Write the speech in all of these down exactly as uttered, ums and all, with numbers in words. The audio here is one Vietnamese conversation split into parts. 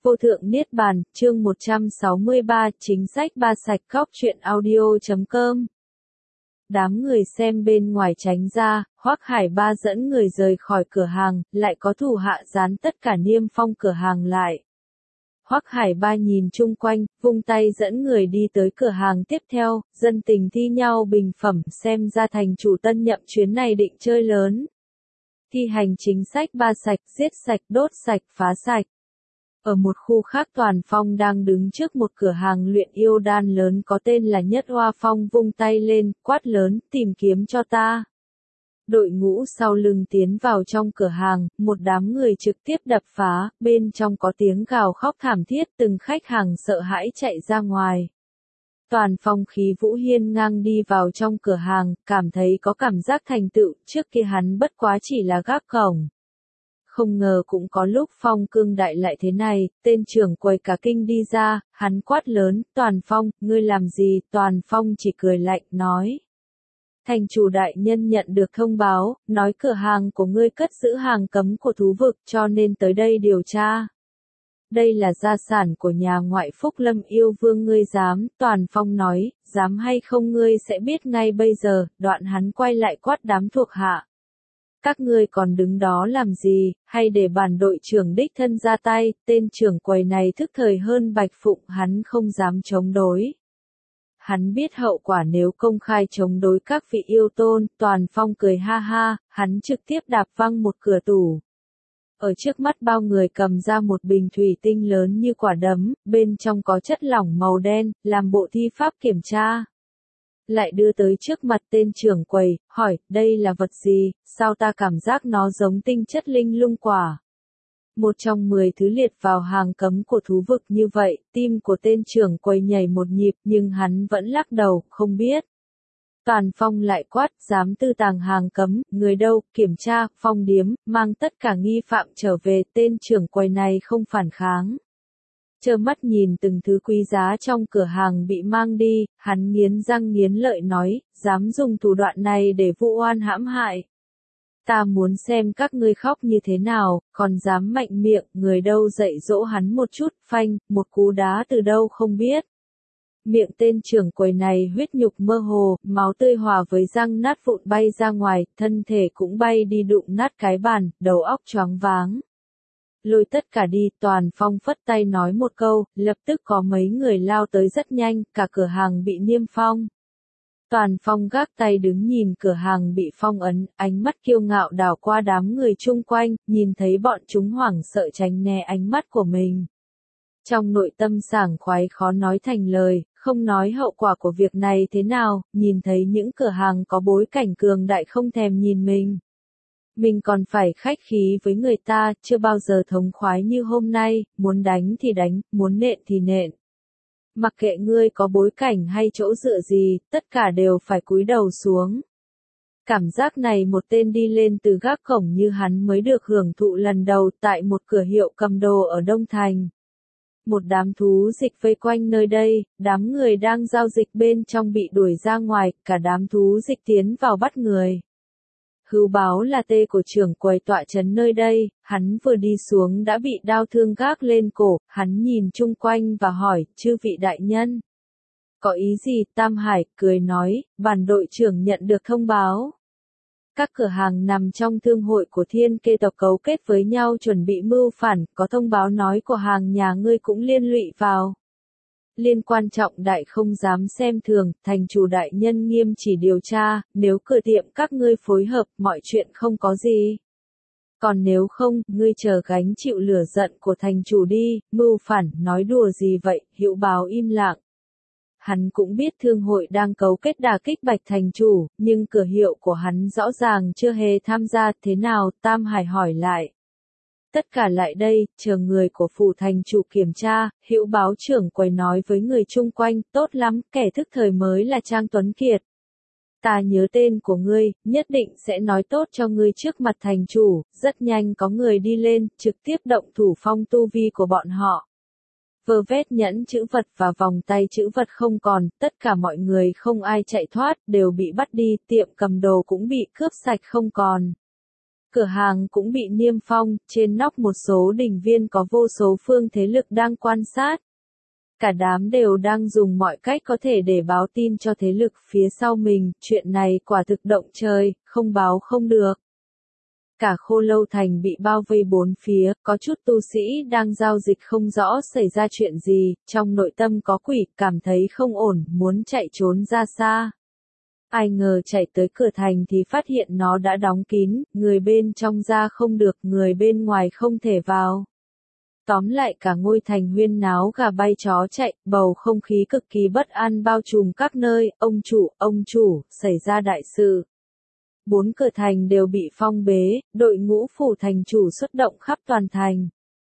Vô thượng Niết Bàn, chương một trăm sáu mươi ba, chính sách ba sạch khóc chuyện audio chấm com. Đám người xem bên ngoài tránh ra, Hoắc Hải Ba dẫn người rời khỏi cửa hàng, lại có thủ hạ dán tất cả niêm phong cửa hàng lại. Hoắc Hải Ba nhìn chung quanh, vung tay dẫn người đi tới cửa hàng tiếp theo, dân tình thi nhau bình phẩm, xem ra thành chủ tân nhậm chuyến này định chơi lớn. Thi hành chính sách ba sạch, giết sạch, đốt sạch, phá sạch. Ở một khu khác Toàn Phong đang đứng trước một cửa hàng luyện yêu đan lớn có tên là Nhất Hoa Phong, vung tay lên, quát lớn, tìm kiếm cho ta. Đội ngũ sau lưng tiến vào trong cửa hàng, một đám người trực tiếp đập phá, bên trong có tiếng gào khóc thảm thiết, từng khách hàng sợ hãi chạy ra ngoài. Toàn Phong khí vũ hiên ngang đi vào trong cửa hàng, cảm thấy có cảm giác thành tựu, trước kia hắn bất quá chỉ là gác cổng. Không ngờ cũng có lúc Phong cương đại lại thế này, tên trưởng quầy cả kinh đi ra, hắn quát lớn, Toàn Phong, ngươi làm gì? Toàn Phong chỉ cười lạnh, nói. Thành chủ đại nhân nhận được thông báo, nói cửa hàng của ngươi cất giữ hàng cấm của thú vực, cho nên tới đây điều tra. Đây là gia sản của nhà ngoại Phúc Lâm yêu vương, ngươi dám? Toàn Phong nói, dám hay không ngươi sẽ biết ngay bây giờ. Đoạn hắn quay lại quát đám thuộc hạ. Các ngươi còn đứng đó làm gì, hay để bản đội trưởng đích thân ra tay? Tên trưởng quầy này thức thời hơn Bạch Phụng, hắn không dám chống đối. Hắn biết hậu quả nếu công khai chống đối các vị yêu tôn. Toàn Phong cười ha ha, hắn trực tiếp đạp văng một cửa tủ. Ở trước mắt bao người cầm ra một bình thủy tinh lớn như quả đấm, bên trong có chất lỏng màu đen, làm bộ thi pháp kiểm tra. Lại đưa tới trước mặt tên trưởng quầy, hỏi, đây là vật gì, sao ta cảm giác nó giống tinh chất linh lung quả. Một trong mười thứ liệt vào hàng cấm của thú vực như vậy, tim của tên trưởng quầy nhảy một nhịp nhưng hắn vẫn lắc đầu, không biết. Toàn Phong lại quát, dám tư tàng hàng cấm, người đâu, kiểm tra, Phong điếm, mang tất cả nghi phạm trở về. Tên trưởng quầy này không phản kháng. Trơ mắt nhìn từng thứ quý giá trong cửa hàng bị mang đi, hắn nghiến răng nghiến lợi nói, dám dùng thủ đoạn này để vu oan hãm hại. Ta muốn xem các ngươi khóc như thế nào, còn dám mạnh miệng, người đâu dạy dỗ hắn một chút, phanh, một cú đá từ đâu không biết. Miệng tên trưởng quầy này huyết nhục mơ hồ, máu tươi hòa với răng nát vụn bay ra ngoài, thân thể cũng bay đi đụng nát cái bàn, đầu óc choáng váng. Lôi tất cả đi, Toàn Phong phất tay nói một câu, lập tức có mấy người lao tới rất nhanh, cả cửa hàng bị niêm phong. Toàn Phong gác tay đứng nhìn cửa hàng bị phong ấn, ánh mắt kiêu ngạo đảo qua đám người chung quanh, nhìn thấy bọn chúng hoảng sợ tránh né ánh mắt của mình. Trong nội tâm sảng khoái khó nói thành lời, không nói hậu quả của việc này thế nào, nhìn thấy những cửa hàng có bối cảnh cường đại không thèm nhìn mình. Mình còn phải khách khí với người ta, chưa bao giờ thống khoái như hôm nay, muốn đánh thì đánh, muốn nện thì nện. Mặc kệ ngươi có bối cảnh hay chỗ dựa gì, tất cả đều phải cúi đầu xuống. Cảm giác này một tên đi lên từ gác cổng như hắn mới được hưởng thụ lần đầu tại một cửa hiệu cầm đồ ở Đông Thành. Một đám thú dịch vây quanh nơi đây, đám người đang giao dịch bên trong bị đuổi ra ngoài, cả đám thú dịch tiến vào bắt người. Hữu báo là tê của trưởng quầy tọa trấn nơi đây, hắn vừa đi xuống đã bị đao thương gác lên cổ, hắn nhìn chung quanh và hỏi, chư vị đại nhân. Có ý gì? Tam Hải cười nói, bản đội trưởng nhận được thông báo. Các cửa hàng nằm trong thương hội của Thiên Kê tộc cấu kết với nhau chuẩn bị mưu phản, có thông báo nói của hàng nhà ngươi cũng liên lụy vào. Liên quan trọng đại không dám xem thường, thành chủ đại nhân nghiêm chỉ điều tra, nếu cửa tiệm các ngươi phối hợp, mọi chuyện không có gì. Còn nếu không, ngươi chờ gánh chịu lửa giận của thành chủ đi, mưu phản, nói đùa gì vậy? Hữu báo im lặng. Hắn cũng biết thương hội đang cấu kết đả kích Bạch thành chủ, nhưng cửa hiệu của hắn rõ ràng chưa hề tham gia, thế nào? Tam Hải hỏi lại. Tất cả lại đây, chờ người của phủ thành chủ kiểm tra. Hữu báo trưởng quầy nói với người chung quanh, tốt lắm, kẻ thức thời mới là Trang Tuấn Kiệt. Ta nhớ tên của ngươi, nhất định sẽ nói tốt cho ngươi trước mặt thành chủ. Rất nhanh có người đi lên, trực tiếp động thủ phong tu vi của bọn họ. Vơ vét nhẫn chữ vật và vòng tay chữ vật không còn, tất cả mọi người không ai chạy thoát, đều bị bắt đi, tiệm cầm đồ cũng bị cướp sạch không còn. Cửa hàng cũng bị niêm phong, trên nóc một số đình viên có vô số phương thế lực đang quan sát. Cả đám đều đang dùng mọi cách có thể để báo tin cho thế lực phía sau mình, chuyện này quả thực động trời, không báo không được. Cả Khô Lâu Thành bị bao vây bốn phía, có chút tu sĩ đang giao dịch không rõ xảy ra chuyện gì, trong nội tâm có quỷ, cảm thấy không ổn, muốn chạy trốn ra xa. Ai ngờ chạy tới cửa thành thì phát hiện nó đã đóng kín, người bên trong ra không được, người bên ngoài không thể vào. Tóm lại cả ngôi thành huyên náo gà bay chó chạy, bầu không khí cực kỳ bất an bao trùm các nơi, ông chủ, ông chủ, xảy ra đại sự. Bốn cửa thành đều bị phong bế, đội ngũ phủ thành chủ xuất động khắp toàn thành.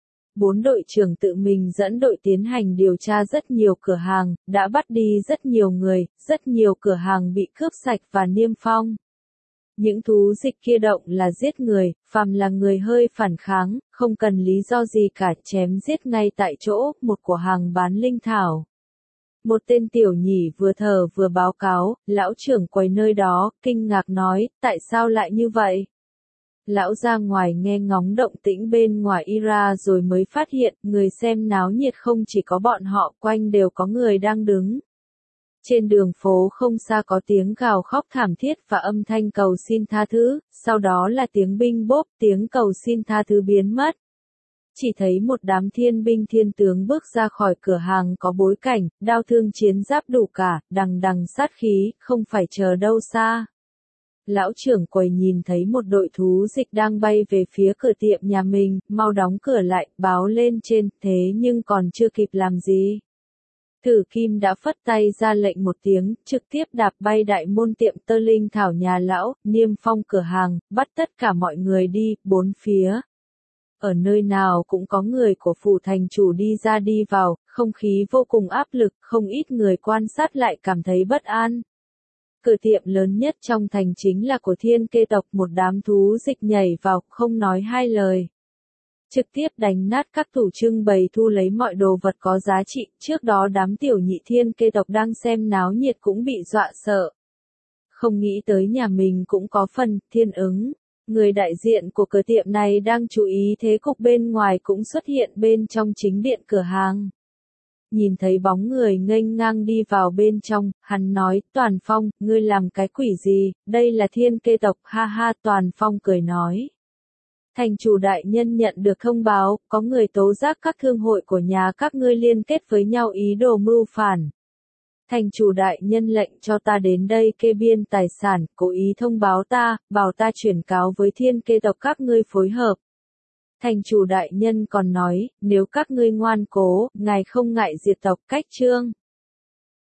Bốn đội trưởng tự mình dẫn đội tiến hành điều tra rất nhiều cửa hàng, đã bắt đi rất nhiều người, rất nhiều cửa hàng bị cướp sạch và niêm phong. Những thú dịch kia động là giết người, phàm là người hơi phản kháng, không cần lý do gì cả, chém giết ngay tại chỗ, một cửa hàng bán linh thảo. Một tên tiểu nhỉ vừa thở vừa báo cáo, lão trưởng quầy nơi đó, kinh ngạc nói, tại sao lại như vậy? Lão ra ngoài nghe ngóng động tĩnh bên ngoài y ra rồi mới phát hiện, người xem náo nhiệt không chỉ có bọn họ, quanh đều có người đang đứng. Trên đường phố không xa có tiếng gào khóc thảm thiết và âm thanh cầu xin tha thứ, sau đó là tiếng binh bốp, tiếng cầu xin tha thứ biến mất. Chỉ thấy một đám thiên binh thiên tướng bước ra khỏi cửa hàng có bối cảnh, đao thương chiến giáp đủ cả, đằng đằng sát khí, không phải chờ đâu xa. Lão trưởng quầy nhìn thấy một đội thú dịch đang bay về phía cửa tiệm nhà mình, mau đóng cửa lại, báo lên trên, thế nhưng còn chưa kịp làm gì. Thử Kim đã phất tay ra lệnh một tiếng, trực tiếp đạp bay đại môn tiệm tơ linh thảo nhà lão, niêm phong cửa hàng, bắt tất cả mọi người đi, bốn phía. Ở nơi nào cũng có người của phủ thành chủ đi ra đi vào, không khí vô cùng áp lực, không ít người quan sát lại cảm thấy bất an. Cửa tiệm lớn nhất trong thành chính là của Thiên Kê tộc, một đám thú dịch nhảy vào, không nói hai lời. Trực tiếp đánh nát các tủ trưng bày thu lấy mọi đồ vật có giá trị, trước đó đám tiểu nhị Thiên Kê tộc đang xem náo nhiệt cũng bị dọa sợ. Không nghĩ tới nhà mình cũng có phần, Thiên ứng. Người đại diện của cửa tiệm này đang chú ý thế cục bên ngoài cũng xuất hiện bên trong chính điện cửa hàng. Nhìn thấy bóng người nghênh ngang đi vào bên trong, hắn nói, Toàn Phong, ngươi làm cái quỷ gì, đây là Thiên Kê tộc, ha ha. Toàn Phong cười nói. Thành chủ đại nhân nhận được thông báo, có người tố giác các thương hội của nhà các ngươi liên kết với nhau ý đồ mưu phản. Thành chủ đại nhân lệnh cho ta đến đây kê biên tài sản, cố ý thông báo ta, bảo ta chuyển cáo với Thiên Kê tộc các ngươi phối hợp. Thành chủ đại nhân còn nói, nếu các ngươi ngoan cố, ngài không ngại diệt tộc, cách chương.